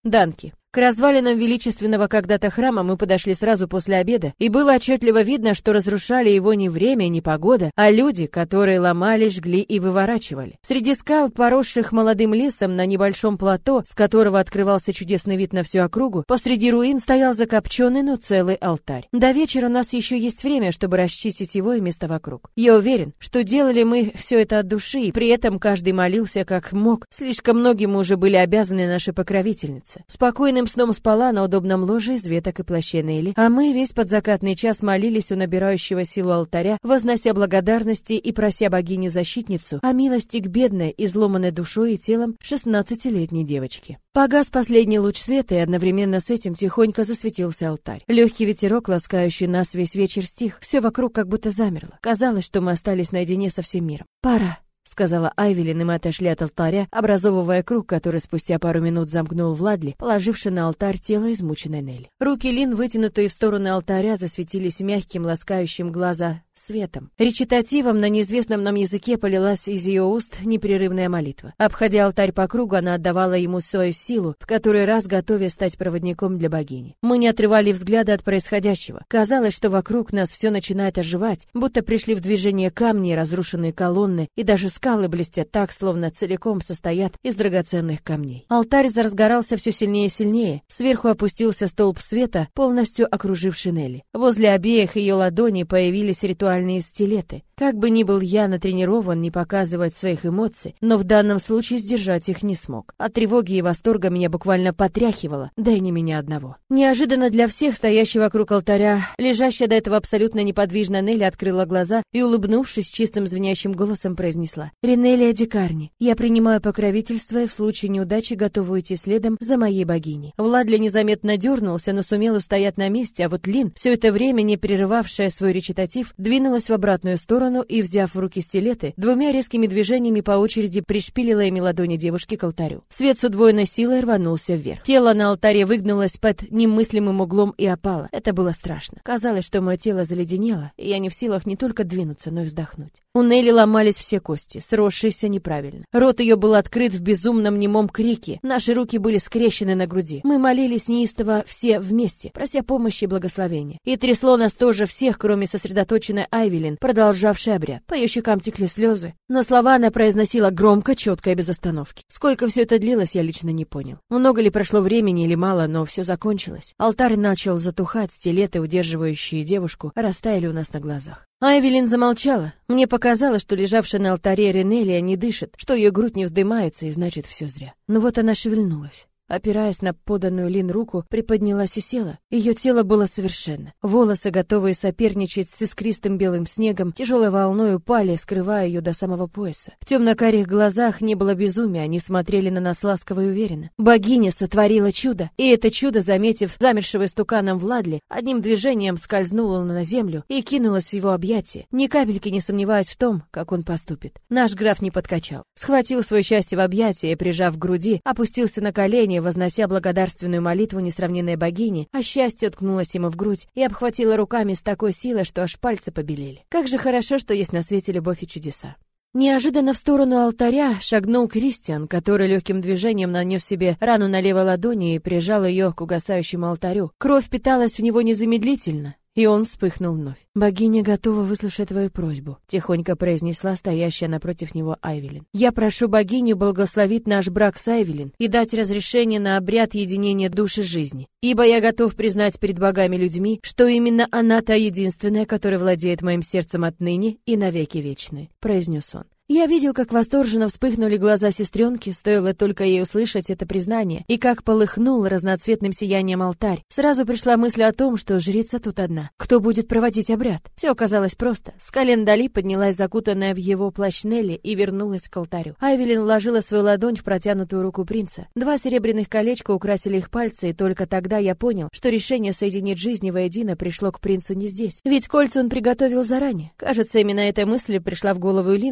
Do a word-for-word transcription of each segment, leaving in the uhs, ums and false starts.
Данки. К развалинам величественного когда-то храма мы подошли сразу после обеда, и было отчетливо видно, что разрушали его не время и не погода, а люди, которые ломали, жгли и выворачивали. Среди скал, поросших молодым лесом на небольшом плато, с которого открывался чудесный вид на всю округу, посреди руин стоял закопченный, но целый алтарь. До вечера у нас еще есть время, чтобы расчистить его и место вокруг. Я уверен, что делали мы все это от души, и при этом каждый молился как мог. Слишком многим мы уже были обязаны нашей покровительнице. Спокойно сном спала на удобном ложе из веток и плащей Нелли, а мы весь подзакатный час молились у набирающего силу алтаря, вознося благодарности и прося богиню-защитницу о милости к бедной, изломанной душой и телом шестнадцатилетней девочки. Погас последний луч света, и одновременно с этим тихонько засветился алтарь. Легкий ветерок, ласкающий нас весь вечер, стих, все вокруг как будто замерло. Казалось, что мы остались наедине со всем миром. «Пора», — сказала Айвелин, и мы отошли от алтаря, образовывая круг, который спустя пару минут замкнул Владли, положивший на алтарь тело измученной Нелли. Руки Лин, вытянутые в стороны алтаря, засветились мягким, ласкающим глаза светом. Речитативом на неизвестном нам языке полилась из ее уст непрерывная молитва. Обходя алтарь по кругу, она отдавала ему свою силу, в который раз готовя стать проводником для богини. Мы не отрывали взгляда от происходящего. Казалось, что вокруг нас все начинает оживать, будто пришли в движение камни, разрушенные колонны, и даже скалы блестят так, словно целиком состоят из драгоценных камней. Алтарь разгорался все сильнее и сильнее. Сверху опустился столб света, полностью окруживший Нелли. Возле обеих ее ладоней появились ритуальные стилеты. Как бы ни был я натренирован не показывать своих эмоций, но в данном случае сдержать их не смог. От тревоги и восторга меня буквально потряхивало, да и не меня одного. Неожиданно для всех, стоящих вокруг алтаря, лежащая до этого абсолютно неподвижно Нелли открыла глаза и, улыбнувшись, чистым звенящим голосом произнесла: «Ринелия Дикарни, я принимаю покровительство и в случае неудачи готова идти следом за моей богиней». Владли незаметно дернулся, но сумел устоять на месте, а вот Лин, все это время не прерывавшая свой речитатив, двинулась в обратную сторону и, взяв в руки стилеты, двумя резкими движениями по очереди пришпилила ими ладони девушки к алтарю. Свет с удвоенной силой рванулся вверх. Тело на алтаре выгнулось под немыслимым углом и опало. Это было страшно. Казалось, что мое тело заледенело, и я не в силах не только двинуться, но и вздохнуть. У Нелли ломались все кости, сросшиеся неправильно. Рот ее был открыт в безумном немом крике. Наши руки были скрещены на груди. Мы молились неистово все вместе, прося помощи и благословения. И трясло нас тоже всех, кроме сосредоточенной Айвелин, продолжавшей обряд. По ее щекам текли слезы, но слова она произносила громко, четко и без остановки. Сколько все это длилось, я лично не понял. Много ли прошло времени или мало, но все закончилось. Алтарь начал затухать, стилеты, удерживающие девушку, растаяли у нас на глазах. Айвелин замолчала. Мне показалось, что лежавшая на алтаре Ринелия не дышит, что ее грудь не вздымается, и значит, все зря. Но вот она шевельнулась. Опираясь на поданную Лин руку, приподнялась и села. Ее тело было совершенно. Волосы, готовые соперничать с искристым белым снегом, тяжелой волной упали, скрывая ее до самого пояса. В темно-карих глазах не было безумия, они смотрели на нас ласково и уверенно. Богиня сотворила чудо, и это чудо, заметив замершего истуканом Владли, одним движением скользнула на землю и кинулась в его объятия, ни капельки не сомневаясь в том, как он поступит. Наш граф не подкачал. Схватил свое счастье в объятия и, прижав к груди, опустился на колени, вознося благодарственную молитву несравненной богине, а счастье уткнулось ему в грудь и обхватило руками с такой силой, что аж пальцы побелели. Как же хорошо, что есть на свете любовь и чудеса. Неожиданно в сторону алтаря шагнул Кристиан, который легким движением нанес себе рану на левой ладони и прижал ее к угасающему алтарю. Кровь питалась в него незамедлительно, и он вспыхнул вновь. «Богиня готова выслушать твою просьбу», — тихонько произнесла стоящая напротив него Айвелин. «Я прошу богиню благословить наш брак с Айвелин и дать разрешение на обряд единения души жизни, ибо я готов признать перед богами людьми, что именно она та единственная, которая владеет моим сердцем отныне и навеки вечные», — произнес он. Я видел, как восторженно вспыхнули глаза сестренки, стоило только ей услышать это признание, и как полыхнул разноцветным сиянием алтарь. Сразу пришла мысль о том, что жрица тут одна. Кто будет проводить обряд? Все оказалось просто. С колен Дали поднялась закутанная в его плащ Нелли и вернулась к алтарю. Айвелин вложила свою ладонь в протянутую руку принца. Два серебряных колечка украсили их пальцы, и только тогда я понял, что решение соединить жизни воедино пришло к принцу не здесь. Ведь кольца он приготовил заранее. Кажется, именно эта мысль пришла в голову Лин, которая бы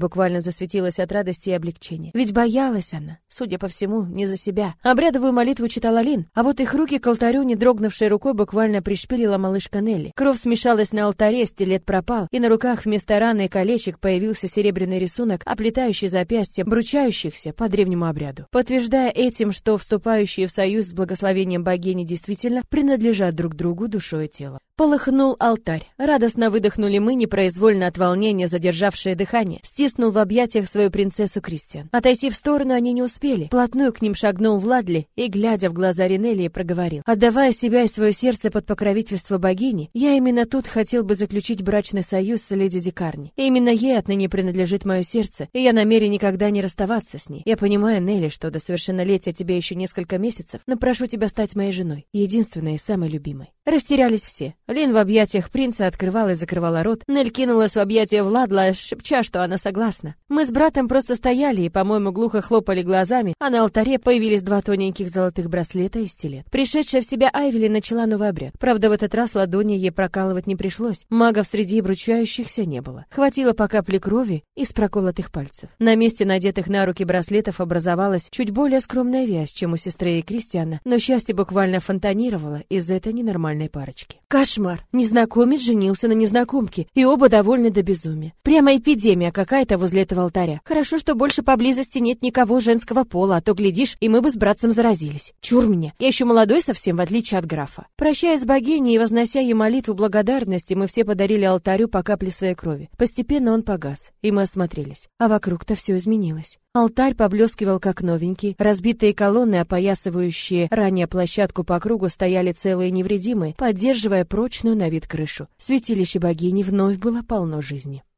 буквально засветилась от радости и облегчения. Ведь боялась она, судя по всему, не за себя. Обрядовую молитву читала Лин, а вот их руки к алтарю, не дрогнувшей рукой, буквально пришпилила малышка Нелли. Кровь смешалась на алтаре, стилет пропал, и на руках вместо раны и колечек появился серебряный рисунок, оплетающий запястья, бручающихся по древнему обряду, подтверждая этим, что вступающие в союз с благословением богини действительно принадлежат друг другу душой и телом. Полыхнул алтарь. Радостно выдохнули мы, непроизвольно от волнения задержавшее дыхание. Стиснул в объятиях свою принцессу Кристиан. Отойти в сторону они не успели. Вплотную к ним шагнул Владли и, глядя в глаза Ринелии, проговорил: «Отдавая себя и свое сердце под покровительство богини, я именно тут хотел бы заключить брачный союз с леди Дикарни. И именно ей отныне принадлежит мое сердце, и я намерен никогда не расставаться с ней. Я понимаю, Нелли, что до совершеннолетия тебе еще несколько месяцев, но прошу тебя стать моей женой, единственной и самой любимой». Растерялись все. Лин в объятиях принца открывала и закрывала рот. Нель кинулась в объятия Владла, шепча, что она согласна. Мы с братом просто стояли и, по-моему, глухо хлопали глазами, а на алтаре появились два тоненьких золотых браслета и стилет. Пришедшая в себя Айвели начала новый обряд. Правда, в этот раз ладони ей прокалывать не пришлось. Магов среди обручающихся не было. Хватило по капле крови из проколотых пальцев. На месте надетых на руки браслетов образовалась чуть более скромная вязь, чем у сестры и Кристиана, но счастье буквально фонтанировало из этой ненормальной парочки. Кошмар! Незнакомец женился на незнакомке, и оба довольны до безумия. Прямо эпидемия какая-то возле этого алтаря. Хорошо, что больше поблизости нет никого женского пола, а то, глядишь, и мы бы с братцем заразились. Чур меня! Я еще молодой совсем, в отличие от графа. Прощаясь с богиней и вознося ей молитву благодарности, мы все подарили алтарю по капле своей крови. Постепенно он погас, и мы осмотрелись. А вокруг-то все изменилось. Алтарь поблескивал как новенький, разбитые колонны, опоясывающие ранее площадку по кругу, стояли целые и невредимые, поддерживая прочную на вид крышу. Святилище богини вновь было полно жизни.